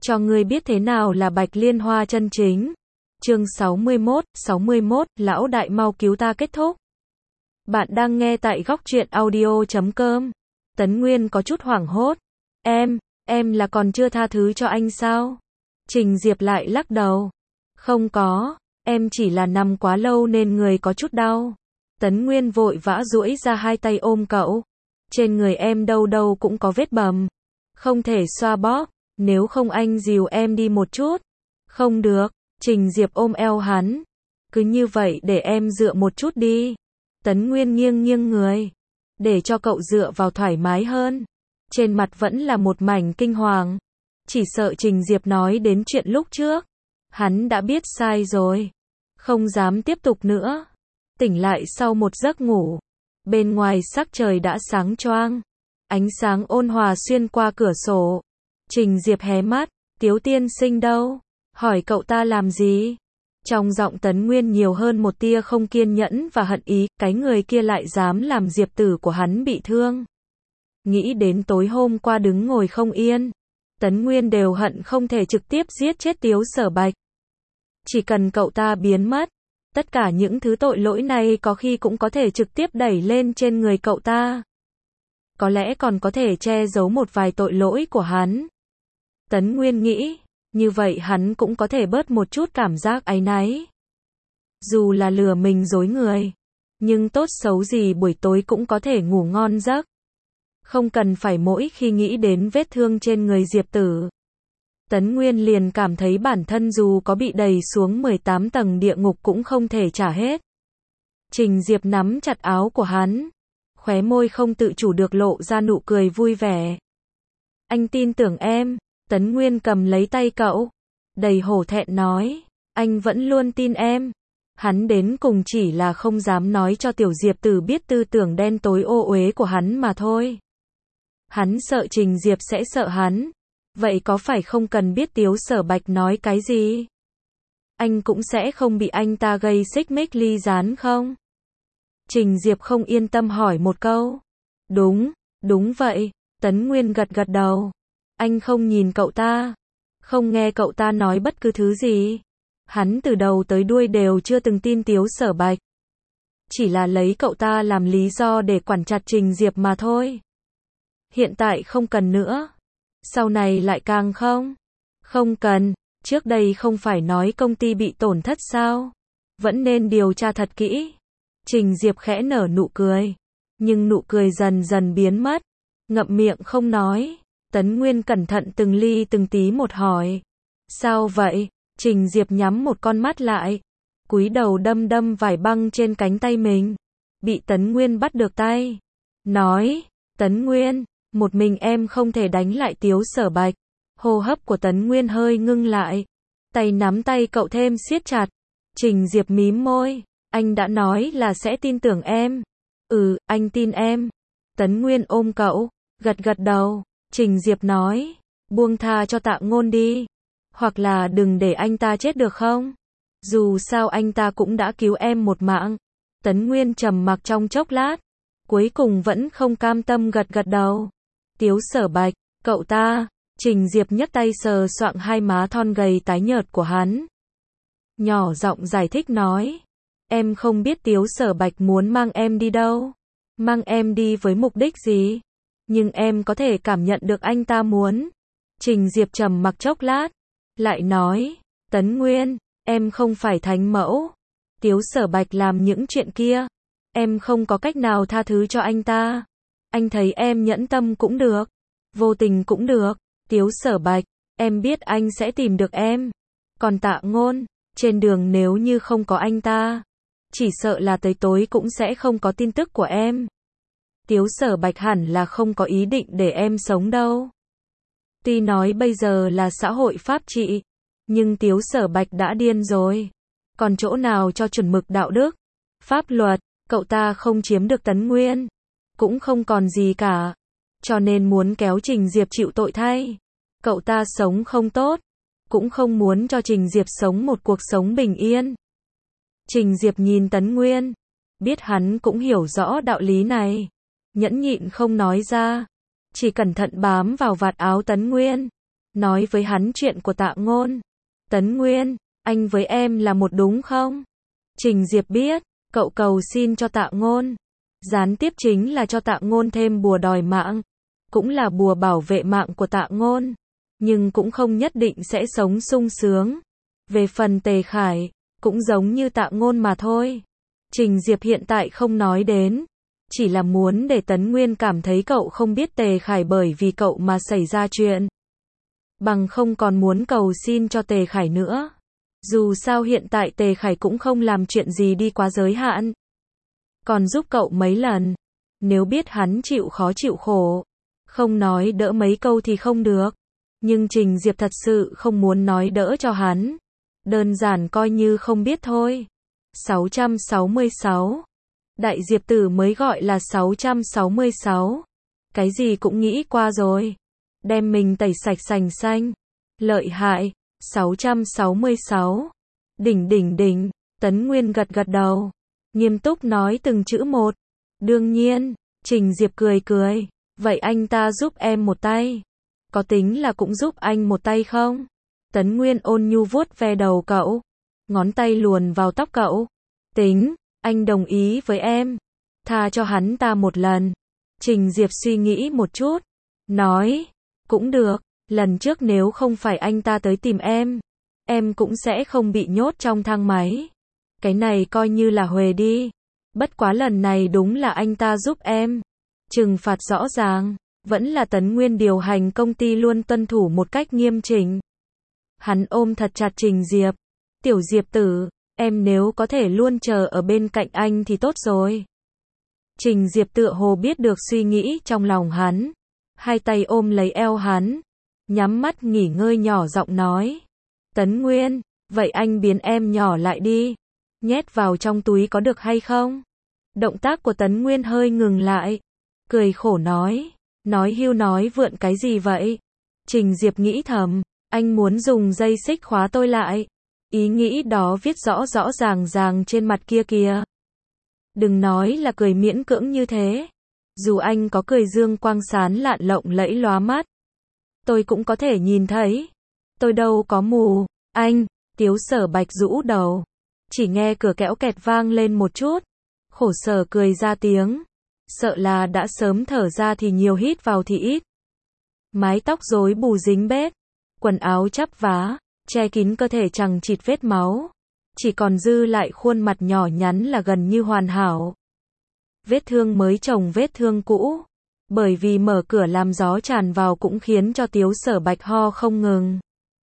cho ngươi biết thế nào là Bạch Liên Hoa chân chính. Chương 61, lão đại mau cứu ta kết thúc. Bạn đang nghe tại góc truyện audio.com. Tấn Nguyên có chút hoảng hốt. Em là còn chưa tha thứ cho anh sao? Trình Diệp lại lắc đầu. Không có, em chỉ là nằm quá lâu nên người có chút đau. Tấn Nguyên vội vã duỗi ra hai tay ôm cậu. Trên người em đâu đâu cũng có vết bầm. Không thể xoa bóp, nếu không anh dìu em đi một chút. Không được, Trình Diệp ôm eo hắn. Cứ như vậy để em dựa một chút đi. Tấn Nguyên nghiêng người. Để cho cậu dựa vào thoải mái hơn. Trên mặt vẫn là một mảnh kinh hoàng. Chỉ sợ Trình Diệp nói đến chuyện lúc trước. Hắn đã biết sai rồi. Không dám tiếp tục nữa. Tỉnh lại sau một giấc ngủ. Bên ngoài sắc trời đã sáng choang. Ánh sáng ôn hòa xuyên qua cửa sổ. Trình Diệp hé mắt. Tiếu tiên sinh đâu? Hỏi cậu ta làm gì? Trong giọng Tấn Nguyên nhiều hơn một tia không kiên nhẫn và hận ý. Cái người kia lại dám làm Diệp tử của hắn bị thương. Nghĩ đến tối hôm qua đứng ngồi không yên. Tấn Nguyên đều hận không thể trực tiếp giết chết Tiếu Sở Bạch. Chỉ cần cậu ta biến mất. Tất cả những thứ tội lỗi này có khi cũng có thể trực tiếp đẩy lên trên người cậu ta. Có lẽ còn có thể che giấu một vài tội lỗi của hắn. Tấn Nguyên nghĩ, như vậy hắn cũng có thể bớt một chút cảm giác áy náy. Dù là lừa mình dối người, nhưng tốt xấu gì buổi tối cũng có thể ngủ ngon giấc. Không cần phải mỗi khi nghĩ đến vết thương trên người Diệp Tử. Tấn Nguyên liền cảm thấy bản thân dù có bị đẩy xuống 18 tầng địa ngục cũng không thể trả hết. Trình Diệp nắm chặt áo của hắn. Khóe môi không tự chủ được lộ ra nụ cười vui vẻ. Anh tin tưởng em. Tấn Nguyên cầm lấy tay cậu. Đầy hổ thẹn nói. Anh vẫn luôn tin em. Hắn đến cùng chỉ là không dám nói cho Tiểu Diệp Tử biết tư tưởng đen tối ô uế của hắn mà thôi. Hắn sợ Trình Diệp sẽ sợ hắn. Vậy có phải không cần biết Tiếu Sở Bạch nói cái gì? Anh cũng sẽ không bị anh ta gây xích mích ly gián không? Trình Diệp không yên tâm hỏi một câu. Đúng vậy. Tấn Nguyên gật đầu. Anh không nhìn cậu ta. Không nghe cậu ta nói bất cứ thứ gì. Hắn từ đầu tới đuôi đều chưa từng tin Tiếu Sở Bạch. Chỉ là lấy cậu ta làm lý do để quản chặt Trình Diệp mà thôi. Hiện tại không cần nữa. Sau này lại càng không. Không cần. Trước đây không phải nói công ty bị tổn thất sao? Vẫn nên điều tra thật kỹ. Trình Diệp khẽ nở nụ cười. Nhưng nụ cười dần dần biến mất. Ngậm miệng không nói. Tấn Nguyên cẩn thận từng ly từng tí một hỏi. Sao vậy? Trình Diệp nhắm một con mắt lại. Cúi đầu đâm vải băng trên cánh tay mình. Bị Tấn Nguyên bắt được tay. Nói. Tấn Nguyên. Một mình em không thể đánh lại Tiếu Sở Bạch. Hô hấp của Tấn Nguyên hơi ngưng lại. Tay nắm tay cậu thêm siết chặt. Trình Diệp mím môi. Anh đã nói là sẽ tin tưởng em. Anh tin em. Tấn Nguyên ôm cậu. Gật đầu. Trình Diệp nói. Buông tha cho Tạ Ngôn đi. Hoặc là đừng để anh ta chết được không? Dù sao anh ta cũng đã cứu em một mạng. Tấn Nguyên trầm mặc trong chốc lát. Cuối cùng vẫn không cam tâm gật đầu. Tiếu Sở Bạch, cậu ta. Trình Diệp nhấc tay sờ soạng hai má thon gầy tái nhợt của hắn. Nhỏ giọng giải thích nói. Em không biết Tiếu Sở Bạch muốn mang em đi đâu. Mang em đi với mục đích gì. Nhưng em có thể cảm nhận được anh ta muốn. Trình Diệp trầm mặc chốc lát. Lại nói. Tấn Nguyên, em không phải thánh mẫu. Tiếu Sở Bạch làm những chuyện kia. Em không có cách nào tha thứ cho anh ta. Anh thấy em nhẫn tâm cũng được. Vô tình cũng được. Tiếu Sở Bạch, em biết anh sẽ tìm được em. Còn Tạ Ngôn, trên đường nếu như không có anh ta, chỉ sợ là tới tối cũng sẽ không có tin tức của em. Tiếu Sở Bạch hẳn là không có ý định để em sống đâu. Tuy nói bây giờ là xã hội pháp trị, nhưng Tiếu Sở Bạch đã điên rồi. Còn chỗ nào cho chuẩn mực đạo đức, pháp luật, cậu ta không chiếm được Tấn Nguyên. Cũng không còn gì cả. Cho nên muốn kéo Trình Diệp chịu tội thay. Cậu ta sống không tốt. Cũng không muốn cho Trình Diệp sống một cuộc sống bình yên. Trình Diệp nhìn Tấn Nguyên. Biết hắn cũng hiểu rõ đạo lý này. Nhẫn nhịn không nói ra. Chỉ cẩn thận bám vào vạt áo Tấn Nguyên. nói với hắn chuyện của Tạ Ngôn. Tấn Nguyên, anh với em là một đúng không? Trình Diệp biết, cậu cầu xin cho Tạ Ngôn. Gián tiếp chính là cho Tạ Ngôn thêm bùa đòi mạng. Cũng là bùa bảo vệ mạng của Tạ Ngôn. Nhưng cũng không nhất định sẽ sống sung sướng. Về phần Tề Khải, cũng giống như Tạ Ngôn mà thôi. Trình Diệp hiện tại không nói đến. Chỉ là muốn để Tấn Nguyên cảm thấy cậu không biết Tề Khải bởi vì cậu mà xảy ra chuyện. Bằng không còn muốn cầu xin cho Tề Khải nữa. Dù sao hiện tại Tề Khải cũng không làm chuyện gì đi quá giới hạn. Còn giúp cậu mấy lần. Nếu biết hắn chịu khó chịu khổ, không nói đỡ mấy câu thì không được. Nhưng Trình Diệp thật sự không muốn nói đỡ cho hắn. Đơn giản coi như không biết thôi. 666. Đại Diệp Tử mới gọi là 666. Cái gì cũng nghĩ qua rồi. Đem mình tẩy sạch sành xanh. Lợi hại. 666. Đỉnh. Tấn Nguyên gật gật đầu. Nghiêm túc nói từng chữ một. Đương nhiên. Trình Diệp cười. Vậy anh ta giúp em một tay. Có tính là cũng giúp anh một tay không? Tấn Nguyên ôn nhu vuốt ve đầu cậu. Ngón tay luồn vào tóc cậu. Tính, anh đồng ý với em. Tha cho hắn ta một lần. Trình Diệp suy nghĩ một chút. Nói, cũng được. Lần trước nếu không phải anh ta tới tìm em cũng sẽ không bị nhốt trong thang máy. Cái này coi như là huề đi. Bất quá lần này đúng là anh ta giúp em. Trừng phạt rõ ràng. Vẫn là Tấn Nguyên điều hành công ty luôn tuân thủ một cách nghiêm chỉnh. Hắn ôm thật chặt Trình Diệp. Tiểu Diệp Tử, em nếu có thể luôn chờ ở bên cạnh anh thì tốt rồi. Trình Diệp tựa hồ biết được suy nghĩ trong lòng hắn. Hai tay ôm lấy eo hắn. Nhắm mắt nghỉ ngơi nhỏ giọng nói. Tấn Nguyên, vậy anh biến em nhỏ lại đi. Nhét vào trong túi có được hay không? Động tác của Tấn Nguyên hơi ngừng lại. Cười khổ nói. Nói hưu nói vượn cái gì vậy? Trình Diệp nghĩ thầm. Anh muốn dùng dây xích khóa tôi lại. Ý nghĩ đó viết rõ ràng trên mặt kia kìa. Đừng nói là cười miễn cưỡng như thế. Dù anh có cười dương quang sán lạn lộng lẫy lóa mắt, tôi cũng có thể nhìn thấy. Tôi đâu có mù. Anh, Tiếu Sở Bạch rũ đầu. Chỉ nghe cửa kẽo kẹt vang lên một chút. Khổ sở cười ra tiếng. Sợ là đã sớm thở ra thì nhiều, hít vào thì ít. Mái tóc rối bù dính bết. Quần áo chắp vá, che kín cơ thể chằng chịt vết máu. Chỉ còn dư lại khuôn mặt nhỏ nhắn là gần như hoàn hảo. Vết thương mới chồng vết thương cũ. Bởi vì mở cửa làm gió tràn vào cũng khiến cho Tiếu Sở Bạch ho không ngừng.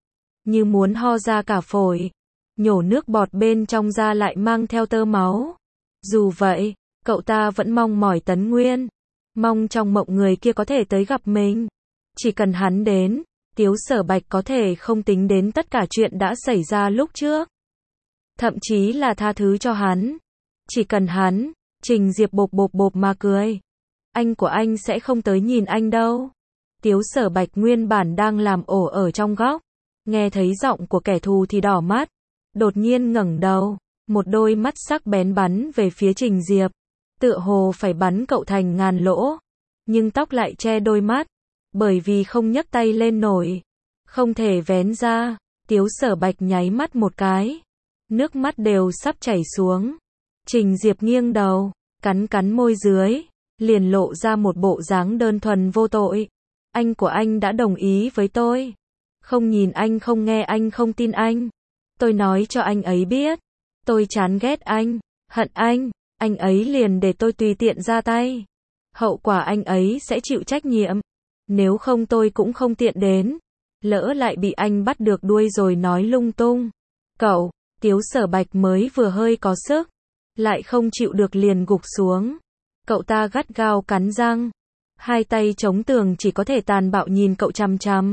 Như muốn ho ra cả phổi. Nhổ nước bọt bên trong ra lại mang theo tơ máu. Dù vậy, cậu ta vẫn mong mỏi Tấn Nguyên. Mong trong mộng người kia có thể tới gặp mình. Chỉ cần hắn đến, Tiếu Sở Bạch có thể không tính đến tất cả chuyện đã xảy ra lúc trước. Thậm chí là tha thứ cho hắn. Chỉ cần hắn. Trình Diệp bộp mà cười. Anh của anh sẽ không tới nhìn anh đâu. Tiếu Sở Bạch nguyên bản đang làm ổ ở trong góc. Nghe thấy giọng của kẻ thù thì đỏ mắt. Đột nhiên ngẩng đầu. Một đôi mắt sắc bén bắn về phía Trình Diệp. Tựa hồ phải bắn cậu thành ngàn lỗ. Nhưng tóc lại che đôi mắt. Bởi vì không nhấc tay lên nổi. Không thể vén ra. Tiếu Sở Bạch nháy mắt một cái. Nước mắt đều sắp chảy xuống. Trình Diệp nghiêng đầu. Cắn môi dưới. Liền lộ ra một bộ dáng đơn thuần vô tội. Anh của anh đã đồng ý với tôi. Không nhìn anh, không nghe anh, không tin anh. Tôi nói cho anh ấy biết. Tôi chán ghét anh. Hận anh. Anh ấy liền để tôi tùy tiện ra tay. Hậu quả anh ấy sẽ chịu trách nhiệm. Nếu không tôi cũng không tiện đến. Lỡ lại bị anh bắt được đuôi rồi nói lung tung. Cậu, Tiếu Sở Bạch mới vừa hơi có sức. Lại không chịu được liền gục xuống. Cậu ta gắt gao cắn răng. Hai tay chống tường chỉ có thể tàn bạo nhìn cậu chằm chằm.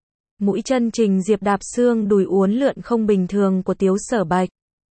Mũi chân Trình Diệp đạp xương đùi uốn lượn không bình thường của Tiếu Sở Bạch.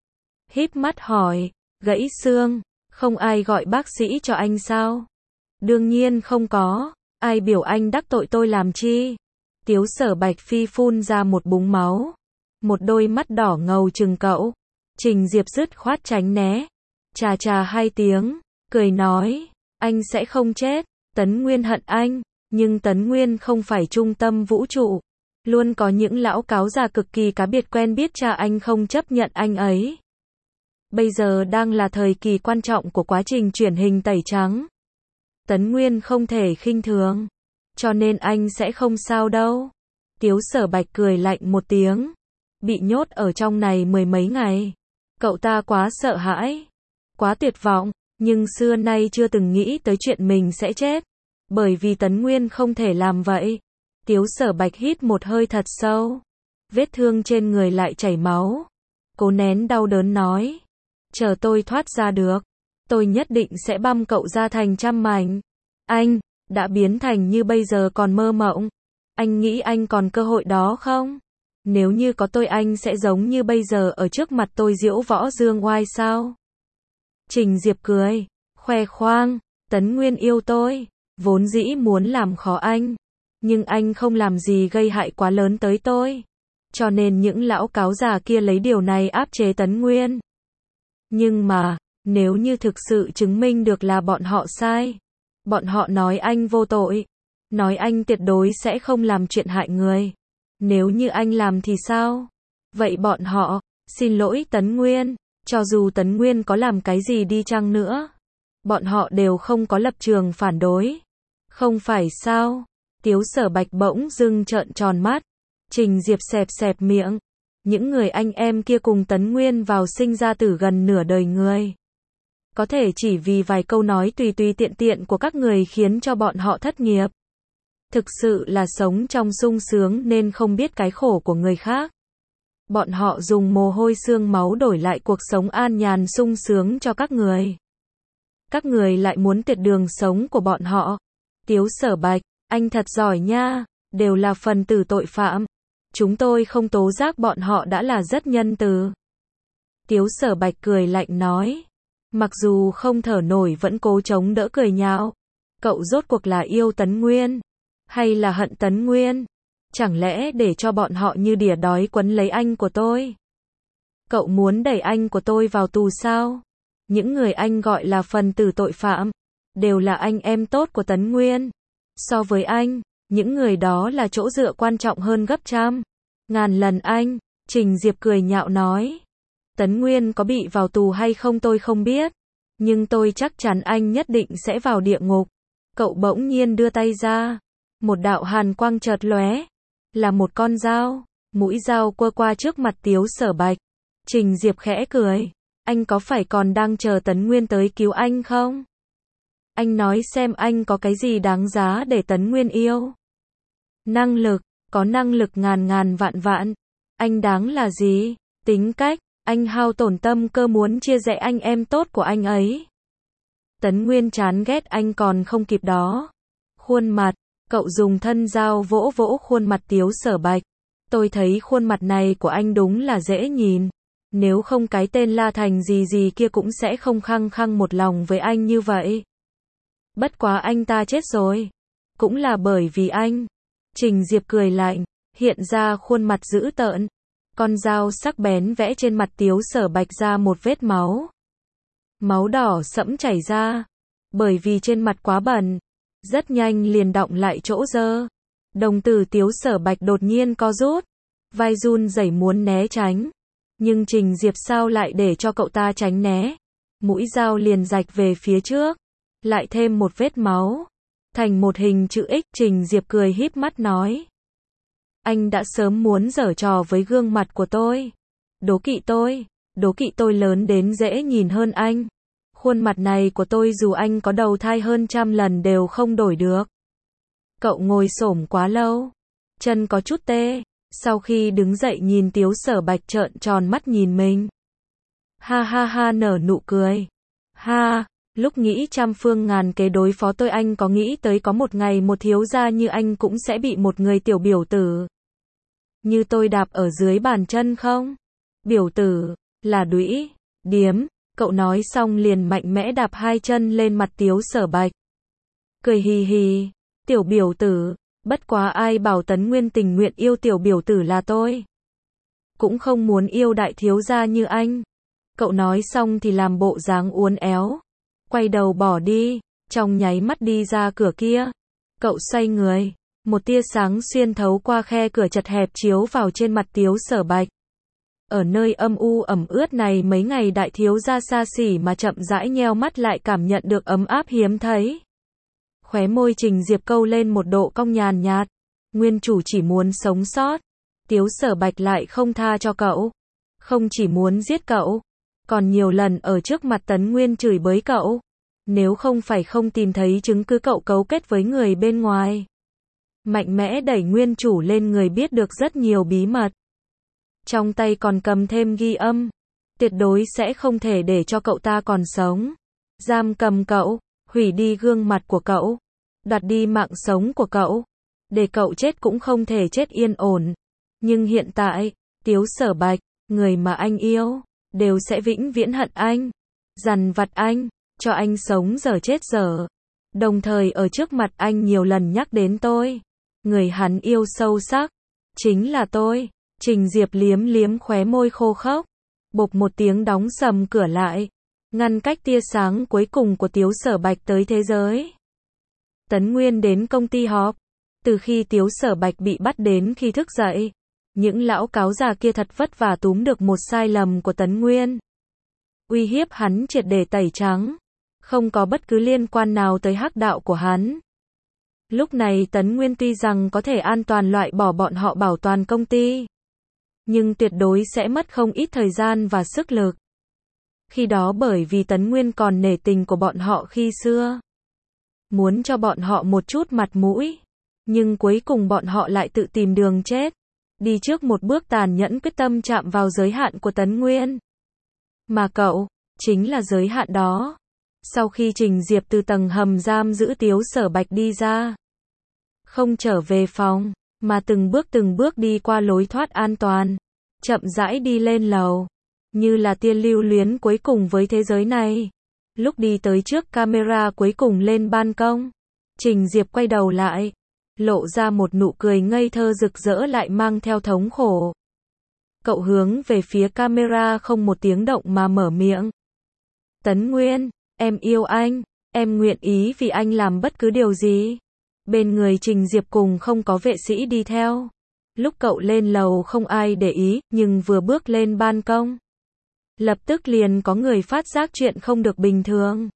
Híp mắt hỏi, gãy xương, không ai gọi bác sĩ cho anh sao? Đương nhiên không có, ai biểu anh đắc tội tôi làm chi? Tiếu Sở Bạch phi phun ra một búng máu. Một đôi mắt đỏ ngầu trừng cậu. Trình Diệp dứt khoát tránh né. Chà hai tiếng, cười nói, anh sẽ không chết. Tấn Nguyên hận anh, nhưng Tấn Nguyên không phải trung tâm vũ trụ. Luôn có những lão cáo già cực kỳ cá biệt quen biết cha anh không chấp nhận anh ấy. Bây giờ đang là thời kỳ quan trọng của quá trình chuyển hình tẩy trắng. Tấn Nguyên không thể khinh thường. Cho nên anh sẽ không sao đâu. Tiếu Sở Bạch cười lạnh một tiếng. Bị nhốt ở trong này mười mấy ngày. Cậu ta quá sợ hãi. Quá tuyệt vọng. Nhưng xưa nay chưa từng nghĩ tới chuyện mình sẽ chết. Bởi vì Tấn Nguyên không thể làm vậy. Tiếu Sở Bạch hít một hơi thật sâu. Vết thương trên người lại chảy máu. Cố nén đau đớn nói. Chờ tôi thoát ra được. Tôi nhất định sẽ băm cậu ra thành trăm mảnh. Anh, đã biến thành như bây giờ còn mơ mộng. Anh nghĩ anh còn cơ hội đó không? Nếu như có tôi anh sẽ giống như bây giờ ở trước mặt tôi diễu võ dương oai sao? Trình Diệp cười, khoe khoang, Tấn Nguyên yêu tôi, vốn dĩ muốn làm khó anh. Nhưng anh không làm gì gây hại quá lớn tới tôi. Cho nên những lão cáo già kia lấy điều này áp chế Tấn Nguyên. Nhưng mà, nếu như thực sự chứng minh được là bọn họ sai, bọn họ nói anh vô tội, nói anh tuyệt đối sẽ không làm chuyện hại người. Nếu như anh làm thì sao? Vậy bọn họ, xin lỗi Tấn Nguyên, cho dù Tấn Nguyên có làm cái gì đi chăng nữa, bọn họ đều không có lập trường phản đối. Không phải sao? Tiếu Sở Bạch bỗng dưng trợn tròn mắt. Trình Diệp xẹp xẹp miệng. Những người anh em kia cùng Tấn Nguyên vào sinh ra tử gần nửa đời người. Có thể chỉ vì vài câu nói tùy tùy tiện tiện của các người khiến cho bọn họ thất nghiệp. Thực sự là sống trong sung sướng nên không biết cái khổ của người khác. Bọn họ dùng mồ hôi xương máu đổi lại cuộc sống an nhàn sung sướng cho các người. Các người lại muốn tuyệt đường sống của bọn họ. Tiếu Sở Bạch, anh thật giỏi nha, đều là phần tử tội phạm. Chúng tôi không tố giác bọn họ đã là rất nhân từ. Tiếu Sở Bạch cười lạnh nói. Mặc dù không thở nổi vẫn cố chống đỡ cười nhạo. Cậu rốt cuộc là yêu Tấn Nguyên? Hay là hận Tấn Nguyên? Chẳng lẽ để cho bọn họ như đỉa đói quấn lấy anh của tôi? Cậu muốn đẩy anh của tôi vào tù sao? Những người anh gọi là phần tử tội phạm, đều là anh em tốt của Tấn Nguyên. So với anh, những người đó là chỗ dựa quan trọng hơn gấp trăm, ngàn lần anh. Trình Diệp cười nhạo nói. Tấn Nguyên có bị vào tù hay không tôi không biết, nhưng tôi chắc chắn anh nhất định sẽ vào địa ngục. Cậu bỗng nhiên đưa tay ra. Một đạo hàn quang chợt lóe. Là một con dao. Mũi dao quơ qua trước mặt Tiếu Sở Bạch. Trình Diệp khẽ cười. Anh có phải còn đang chờ Tấn Nguyên tới cứu anh không? Anh nói xem anh có cái gì đáng giá để Tấn Nguyên yêu? Năng lực, có năng lực ngàn ngàn vạn vạn. Anh đáng là gì? Tính cách, anh hao tổn tâm cơ muốn chia rẽ anh em tốt của anh ấy. Tấn Nguyên chán ghét anh còn không kịp đó. Khuôn mặt, cậu dùng thân dao vỗ vỗ khuôn mặt Tiếu Sở Bạch. Tôi thấy khuôn mặt này của anh đúng là dễ nhìn. Nếu không cái tên La Thành gì gì kia cũng sẽ không khăng khăng một lòng với anh như vậy. Bất quá anh ta chết rồi. Cũng là bởi vì anh. Trình Diệp cười lạnh, hiện ra khuôn mặt dữ tợn. Con dao sắc bén vẽ trên mặt Tiếu Sở Bạch ra một vết máu. Máu đỏ sẫm chảy ra. Bởi vì trên mặt quá bẩn, rất nhanh liền đọng lại chỗ dơ. Đồng tử Tiếu Sở Bạch đột nhiên co rút. Vai run rẩy muốn né tránh. Nhưng Trình Diệp sao lại để cho cậu ta tránh né. Mũi dao liền rạch về phía trước. Lại thêm một vết máu. Thành một hình chữ X. Trình Diệp cười híp mắt nói. Anh đã sớm muốn giở trò với gương mặt của tôi. Đố kỵ tôi. Đố kỵ tôi lớn đến dễ nhìn hơn anh. Khuôn mặt này của tôi dù anh có đầu thai hơn trăm lần đều không đổi được. Cậu ngồi xổm quá lâu. Chân có chút tê. Sau khi đứng dậy nhìn Tiếu Sở Bạch trợn tròn mắt nhìn mình. Ha ha ha nở nụ cười. Ha, lúc nghĩ trăm phương ngàn kế đối phó tôi anh có nghĩ tới có một ngày một thiếu gia như anh cũng sẽ bị một người tiểu biểu tử như tôi đạp ở dưới bàn chân không? Biểu tử, là đũy, điếm, cậu nói xong liền mạnh mẽ đạp hai chân lên mặt Tiếu Sở Bạch. Cười hì hì, tiểu biểu tử, bất quá ai bảo Tấn Nguyên tình nguyện yêu tiểu biểu tử là tôi. Cũng không muốn yêu đại thiếu gia như anh. Cậu nói xong thì làm bộ dáng uốn éo. Quay đầu bỏ đi, trong nháy mắt đi ra cửa kia. Cậu xoay người, Một tia sáng xuyên thấu qua khe cửa chật hẹp chiếu vào trên mặt Tiếu Sở Bạch. Ở nơi âm u ẩm ướt này mấy ngày đại thiếu gia xa xỉ mà chậm rãi nheo mắt lại cảm nhận được ấm áp hiếm thấy. Khóe môi Trình Diệp câu lên một độ cong nhàn nhạt. Nguyên chủ chỉ muốn sống sót. Tiếu Sở Bạch lại không tha cho cậu. Không chỉ muốn giết cậu, còn nhiều lần ở trước mặt Tấn Nguyên chửi bới cậu. Nếu không phải không tìm thấy chứng cứ cậu cấu kết với người bên ngoài. Mạnh mẽ đẩy nguyên chủ lên người biết được rất nhiều bí mật. Trong tay còn cầm thêm ghi âm. Tuyệt đối sẽ không thể để cho cậu ta còn sống. Giam cầm cậu, hủy đi gương mặt của cậu, đoạt đi mạng sống của cậu. Để cậu chết cũng không thể chết yên ổn. Nhưng hiện tại, Tiếu Sở Bạch, người mà anh yêu, đều sẽ vĩnh viễn hận anh. Dằn vặt anh, cho anh sống dở chết dở. Đồng thời ở trước mặt anh nhiều lần nhắc đến tôi. Người hắn yêu sâu sắc, chính là tôi. Trình Diệp liếm liếm khóe môi khô khốc. Bộp một tiếng đóng sầm cửa lại. Ngăn cách tia sáng cuối cùng của Tiếu Sở Bạch tới thế giới. Tấn Nguyên đến công ty họp. Từ khi Tiếu Sở Bạch bị bắt đến khi thức dậy, những lão cáo già kia thật vất vả túm được một sai lầm của Tấn Nguyên. Uy hiếp hắn triệt để tẩy trắng. Không có bất cứ liên quan nào tới hắc đạo của hắn. Lúc này Tấn Nguyên tuy rằng có thể an toàn loại bỏ bọn họ bảo toàn công ty, nhưng tuyệt đối sẽ mất không ít thời gian và sức lực. Khi đó bởi vì Tấn Nguyên còn nể tình của bọn họ khi xưa. Muốn cho bọn họ một chút mặt mũi. Nhưng cuối cùng bọn họ lại tự tìm đường chết. Đi trước một bước tàn nhẫn quyết tâm chạm vào giới hạn của Tấn Nguyên. Mà cậu, chính là giới hạn đó. Sau khi Trình Diệp từ tầng hầm giam giữ Tiếu Sở Bạch đi ra. Không trở về phòng, mà từng bước đi qua lối thoát an toàn. Chậm rãi đi lên lầu. Như là tia lưu luyến cuối cùng với thế giới này. Lúc đi tới trước camera cuối cùng lên ban công. Trình Diệp quay đầu lại. Lộ ra một nụ cười ngây thơ rực rỡ lại mang theo thống khổ. Cậu hướng về phía camera không một tiếng động mà mở miệng. Tấn Nguyên, em yêu anh. Em nguyện ý vì anh làm bất cứ điều gì. Bên người Trình Diệp cùng không có vệ sĩ đi theo. Lúc cậu lên lầu không ai để ý, nhưng vừa bước lên ban công. Lập tức liền có người phát giác chuyện không được bình thường.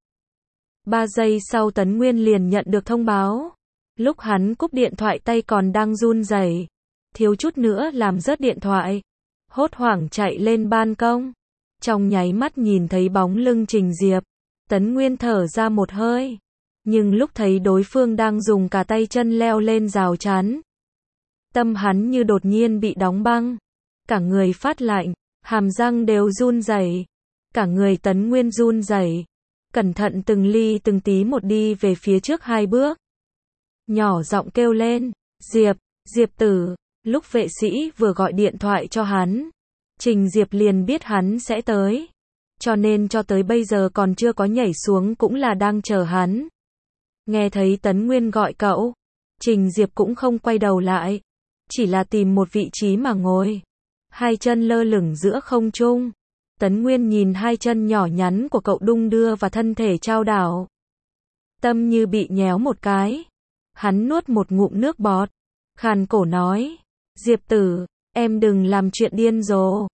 3 giây sau Tấn Nguyên liền nhận được thông báo. Lúc hắn cúp điện thoại tay còn đang run rẩy, thiếu chút nữa làm rớt điện thoại. Hốt hoảng chạy lên ban công. Trong nháy mắt nhìn thấy bóng lưng Trình Diệp, Tấn Nguyên thở ra một hơi. Nhưng lúc thấy đối phương đang dùng cả tay chân leo lên rào chắn, tâm hắn như đột nhiên bị đóng băng. Cả người phát lạnh, hàm răng đều run rẩy. Cả người Tấn Nguyên run rẩy. Cẩn thận từng ly từng tí một đi về phía trước 2 bước. Nhỏ giọng kêu lên, Diệp, Diệp tử. Lúc vệ sĩ vừa gọi điện thoại cho hắn, Trình Diệp liền biết hắn sẽ tới. Cho nên cho tới bây giờ còn chưa có nhảy xuống cũng là đang chờ hắn. Nghe thấy Tấn Nguyên gọi cậu, Trình Diệp cũng không quay đầu lại. Chỉ là tìm một vị trí mà ngồi. 2 chân lơ lửng giữa không trung. Tấn Nguyên nhìn 2 chân nhỏ nhắn của cậu đung đưa và thân thể chao đảo. Tâm như bị nhéo một cái. Hắn nuốt một ngụm nước bọt. Khàn cổ nói. Diệp tử, em đừng làm chuyện điên rồ.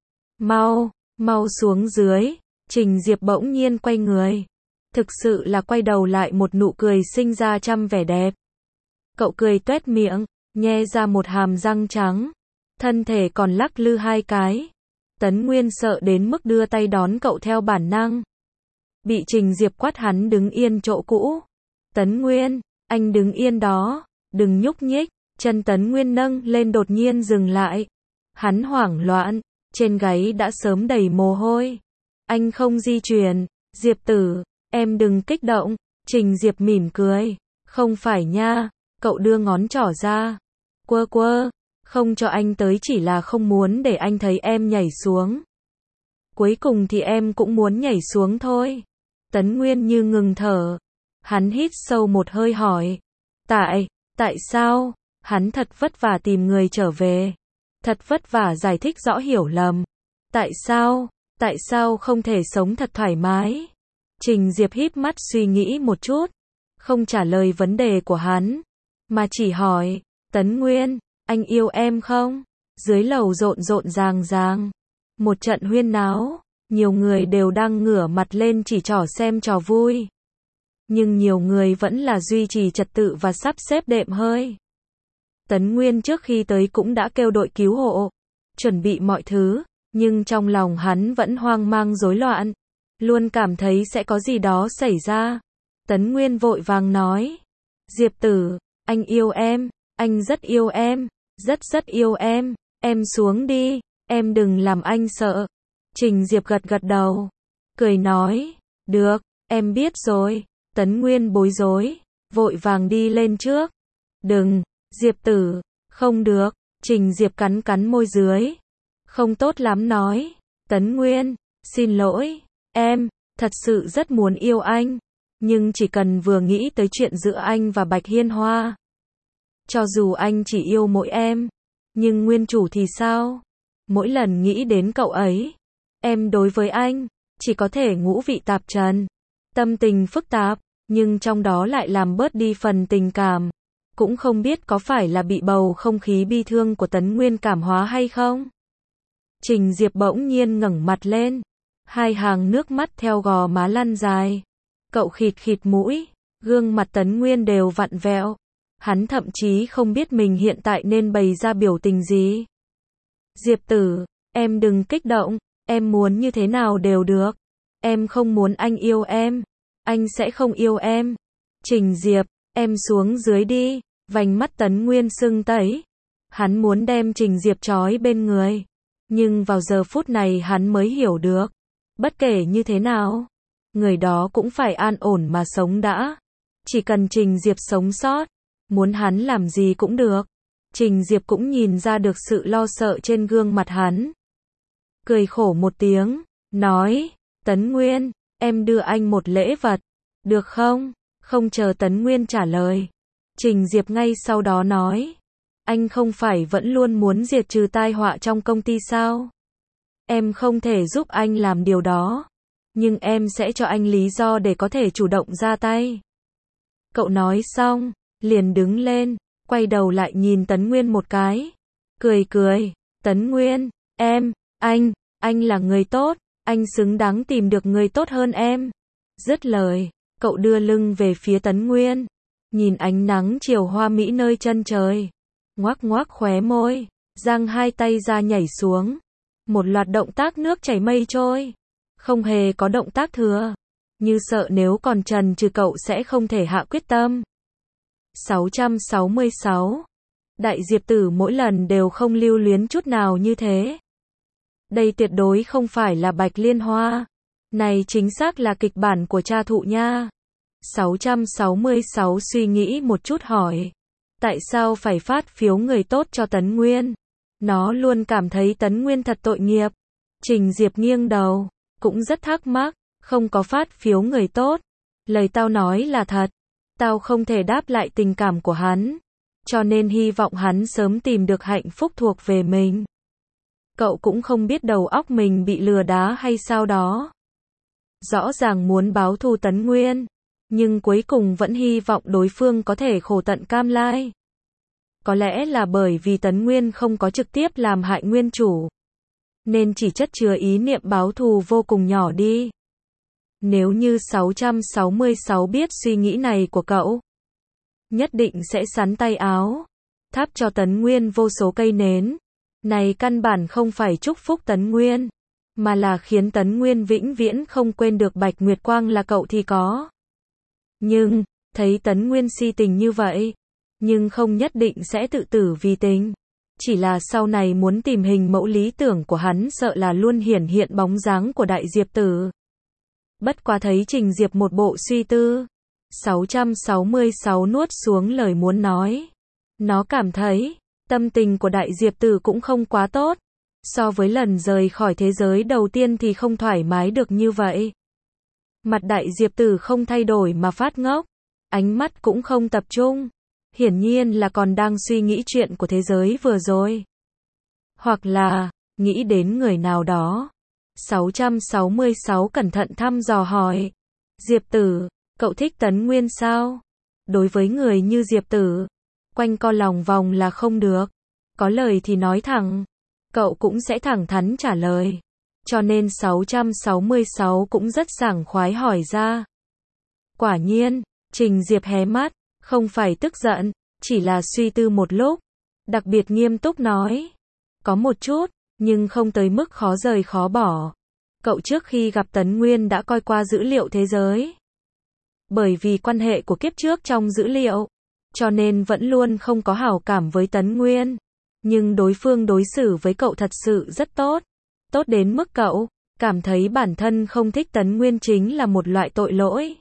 Mau xuống dưới. Trình Diệp bỗng nhiên quay người. Thực sự là quay đầu lại một nụ cười sinh ra trăm vẻ đẹp. Cậu cười tuét miệng, nhe ra một hàm răng trắng. Thân thể còn lắc lư 2 cái. Tấn Nguyên sợ đến mức đưa tay đón cậu theo bản năng. Bị Trình Diệp quát hắn đứng yên chỗ cũ. Tấn Nguyên, anh đứng yên đó, đừng nhúc nhích. Chân Tấn Nguyên nâng lên đột nhiên dừng lại. Hắn hoảng loạn, trên gáy đã sớm đầy mồ hôi. Anh không di chuyển. Diệp tử, em đừng kích động. Trình Diệp mỉm cười. Không phải nha. Cậu đưa ngón trỏ ra. Quơ, không cho anh tới chỉ là không muốn để anh thấy em nhảy xuống. Cuối cùng thì em cũng muốn nhảy xuống thôi. Tấn Nguyên như ngừng thở. Hắn hít sâu một hơi hỏi. Tại sao? Hắn thật vất vả tìm người trở về. Thật vất vả giải thích rõ hiểu lầm. Tại sao không thể sống thật thoải mái? Trình Diệp híp mắt suy nghĩ một chút. Không trả lời vấn đề của hắn. Mà chỉ hỏi. Tấn Nguyên, anh yêu em không? Dưới lầu rộn rộn ràng ràng. Một trận huyên náo, nhiều người đều đang ngửa mặt lên chỉ trỏ xem trò vui. Nhưng nhiều người vẫn là duy trì trật tự và sắp xếp đệm hơi. Tấn Nguyên trước khi tới cũng đã kêu đội cứu hộ, chuẩn bị mọi thứ, nhưng trong lòng hắn vẫn hoang mang rối loạn, luôn cảm thấy sẽ có gì đó xảy ra. Tấn Nguyên vội vàng nói, Diệp Tử, anh yêu em, anh rất yêu em, rất yêu em xuống đi, em đừng làm anh sợ. Trình Diệp gật gật đầu, cười nói, được, em biết rồi. Tấn Nguyên bối rối, vội vàng đi lên trước. Đừng, Diệp Tử, không được. Trình Diệp cắn cắn môi dưới, không tốt lắm nói, Tấn Nguyên, xin lỗi, em thật sự rất muốn yêu anh, nhưng chỉ cần vừa nghĩ tới chuyện giữa anh và Bạch Hiên Hoa, cho dù anh chỉ yêu mỗi em, nhưng nguyên chủ thì sao? Mỗi lần nghĩ đến cậu ấy, em đối với anh chỉ có thể ngũ vị tạp trần, tâm tình phức tạp, nhưng trong đó lại làm bớt đi phần tình cảm. Cũng không biết có phải là bị bầu không khí bi thương của Tấn Nguyên cảm hóa hay không? Trình Diệp bỗng nhiên ngẩng mặt lên, hai hàng nước mắt theo gò má lăn dài. Cậu khịt khịt mũi, gương mặt Tấn Nguyên đều vặn vẹo. Hắn thậm chí không biết mình hiện tại nên bày ra biểu tình gì. Diệp Tử, em đừng kích động, em muốn như thế nào đều được. Em không muốn anh yêu em, anh sẽ không yêu em. Trình Diệp, em xuống dưới đi. Vành mắt Tấn Nguyên sưng tấy. Hắn muốn đem Trình Diệp trói bên người. Nhưng vào giờ phút này hắn mới hiểu được. Bất kể như thế nào, người đó cũng phải an ổn mà sống đã. Chỉ cần Trình Diệp sống sót, muốn hắn làm gì cũng được. Trình Diệp cũng nhìn ra được sự lo sợ trên gương mặt hắn. Cười khổ một tiếng, nói, Tấn Nguyên, em đưa anh một lễ vật, được không? Không chờ Tấn Nguyên trả lời, Trình Diệp ngay sau đó nói, anh không phải vẫn luôn muốn diệt trừ tai họa trong công ty sao? Em không thể giúp anh làm điều đó, nhưng em sẽ cho anh lý do để có thể chủ động ra tay. Cậu nói xong, liền đứng lên, quay đầu lại nhìn Tấn Nguyên một cái, cười, Tấn Nguyên, anh là người tốt, anh xứng đáng tìm được người tốt hơn em. Dứt lời, cậu đưa lưng về phía Tấn Nguyên, nhìn ánh nắng chiều hoa mỹ nơi chân trời, ngoác khóe môi, giang hai tay ra nhảy xuống. Một loạt động tác nước chảy mây trôi, không hề có động tác thừa, như sợ nếu còn chần chừ cậu sẽ không thể hạ quyết tâm. 666. Đại Diệp Tử mỗi lần đều không lưu luyến chút nào như thế. Đây tuyệt đối không phải là Bạch Liên Hoa. Này chính xác là kịch bản của cha thụ nha. 666 suy nghĩ một chút hỏi. Tại sao phải phát phiếu người tốt cho Tấn Nguyên? Nó luôn cảm thấy Tấn Nguyên thật tội nghiệp. Trình Diệp nghiêng đầu, cũng rất thắc mắc, không có phát phiếu người tốt. Lời tao nói là thật. Tao không thể đáp lại tình cảm của hắn. Cho nên hy vọng hắn sớm tìm được hạnh phúc thuộc về mình. Cậu cũng không biết đầu óc mình bị lừa đá hay sao đó. Rõ ràng muốn báo thù Tấn Nguyên, nhưng cuối cùng vẫn hy vọng đối phương có thể khổ tận cam lai. Có lẽ là bởi vì Tấn Nguyên không có trực tiếp làm hại nguyên chủ, nên chỉ chất chứa ý niệm báo thù vô cùng nhỏ đi. Nếu như 666 biết suy nghĩ này của cậu, nhất định sẽ xắn tay áo, thắp cho Tấn Nguyên vô số cây nến. Này căn bản không phải chúc phúc Tấn Nguyên, mà là khiến Tấn Nguyên vĩnh viễn không quên được Bạch Nguyệt Quang là cậu thì có. Nhưng, thấy Tấn Nguyên si tình như vậy, nhưng không nhất định sẽ tự tử vì tình. Chỉ là sau này muốn tìm hình mẫu lý tưởng của hắn sợ là luôn hiển hiện bóng dáng của Đại Diệp Tử. Bất quá thấy Trình Diệp một bộ suy tư, 666 nuốt xuống lời muốn nói. Nó cảm thấy, tâm tình của Đại Diệp Tử cũng không quá tốt. So với lần rời khỏi thế giới đầu tiên thì không thoải mái được như vậy. Mặt Đại Diệp Tử không thay đổi mà phát ngốc, ánh mắt cũng không tập trung. Hiển nhiên là còn đang suy nghĩ chuyện của thế giới vừa rồi. Hoặc là, nghĩ đến người nào đó. 666 cẩn thận thăm dò hỏi. Diệp Tử, cậu thích Tấn Nguyên sao? Đối với người như Diệp Tử, quanh co lòng vòng là không được. Có lời thì nói thẳng. Cậu cũng sẽ thẳng thắn trả lời. Cho nên 666 cũng rất sảng khoái hỏi ra. Quả nhiên, Trình Diệp hé mắt, không phải tức giận, chỉ là suy tư một lúc. Đặc biệt nghiêm túc nói. Có một chút, nhưng không tới mức khó rời khó bỏ. Cậu trước khi gặp Tấn Nguyên đã coi qua dữ liệu thế giới. Bởi vì quan hệ của kiếp trước trong dữ liệu, cho nên vẫn luôn không có hảo cảm với Tấn Nguyên. Nhưng đối phương đối xử với cậu thật sự rất tốt. Tốt đến mức cậu cảm thấy bản thân không thích Tấn Nguyên chính là một loại tội lỗi.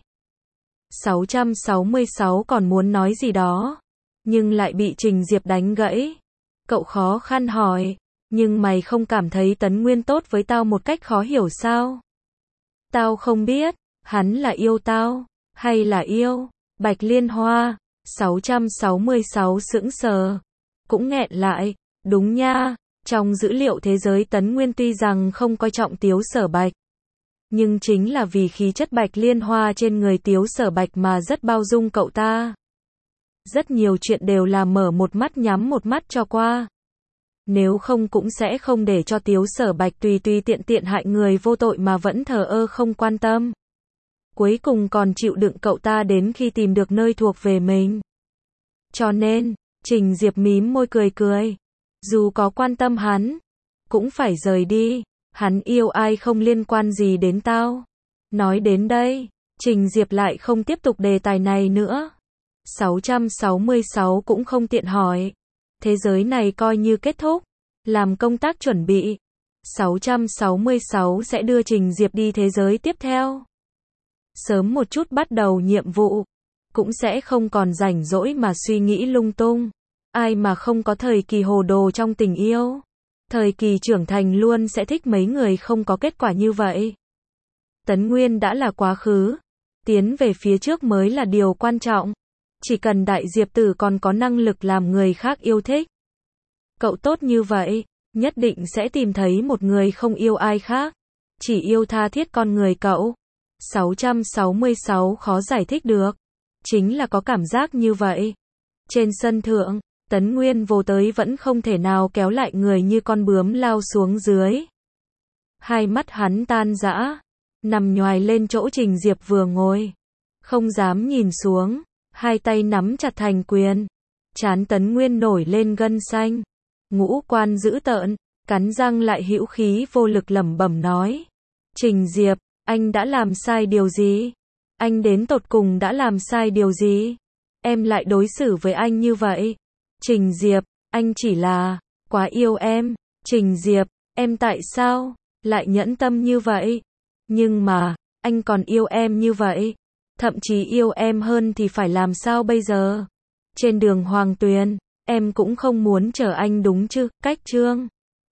666 còn muốn nói gì đó, nhưng lại bị Trình Diệp đánh gãy. Cậu khó khăn hỏi, nhưng mày không cảm thấy Tấn Nguyên tốt với tao một cách khó hiểu sao? Tao không biết, hắn là yêu tao, hay là yêu Bạch Liên Hoa? 666 sững sờ, cũng nghẹn lại, đúng nha, trong dữ liệu thế giới Tấn Nguyên tuy rằng không coi trọng Tiếu Sở Bạch, nhưng chính là vì khí chất Bạch Liên Hoa trên người Tiếu Sở Bạch mà rất bao dung cậu ta. Rất nhiều chuyện đều là mở một mắt nhắm một mắt cho qua. Nếu không cũng sẽ không để cho Tiếu Sở Bạch tùy tùy tiện tiện hại người vô tội mà vẫn thờ ơ không quan tâm. Cuối cùng còn chịu đựng cậu ta đến khi tìm được nơi thuộc về mình. Cho nên, Trình Diệp mím môi cười cười. Dù có quan tâm hắn, cũng phải rời đi. Hắn yêu ai không liên quan gì đến tao. Nói đến đây, Trình Diệp lại không tiếp tục đề tài này nữa. 666 cũng không tiện hỏi. Thế giới này coi như kết thúc. Làm công tác chuẩn bị. 666 sẽ đưa Trình Diệp đi thế giới tiếp theo. Sớm một chút bắt đầu nhiệm vụ. Cũng sẽ không còn rảnh rỗi mà suy nghĩ lung tung. Ai mà không có thời kỳ hồ đồ trong tình yêu. Thời kỳ trưởng thành luôn sẽ thích mấy người không có kết quả như vậy. Tấn Nguyên đã là quá khứ. Tiến về phía trước mới là điều quan trọng. Chỉ cần Đại Diệp Tử còn có năng lực làm người khác yêu thích. Cậu tốt như vậy, nhất định sẽ tìm thấy một người không yêu ai khác. Chỉ yêu tha thiết con người cậu. 666 khó giải thích được. Chính là có cảm giác như vậy. Trên sân thượng, Tấn Nguyên vô tới vẫn không thể nào kéo lại người như con bướm lao xuống dưới. Hai mắt hắn tan rã, nằm nhoài lên chỗ Trình Diệp vừa ngồi. Không dám nhìn xuống, hai tay nắm chặt thành quyền. Trán Tấn Nguyên nổi lên gân xanh. Ngũ quan dữ tợn, cắn răng lại hữu khí vô lực lẩm bẩm nói. Trình Diệp, anh đã làm sai điều gì? Anh đến tột cùng đã làm sai điều gì? Em lại đối xử với anh như vậy. Trình Diệp, anh chỉ là quá yêu em. Trình Diệp, em tại sao lại nhẫn tâm như vậy? Nhưng mà, anh còn yêu em như vậy. Thậm chí yêu em hơn thì phải làm sao bây giờ? Trên đường Hoàng Tuyền, em cũng không muốn chờ anh đúng chứ? Cách Trương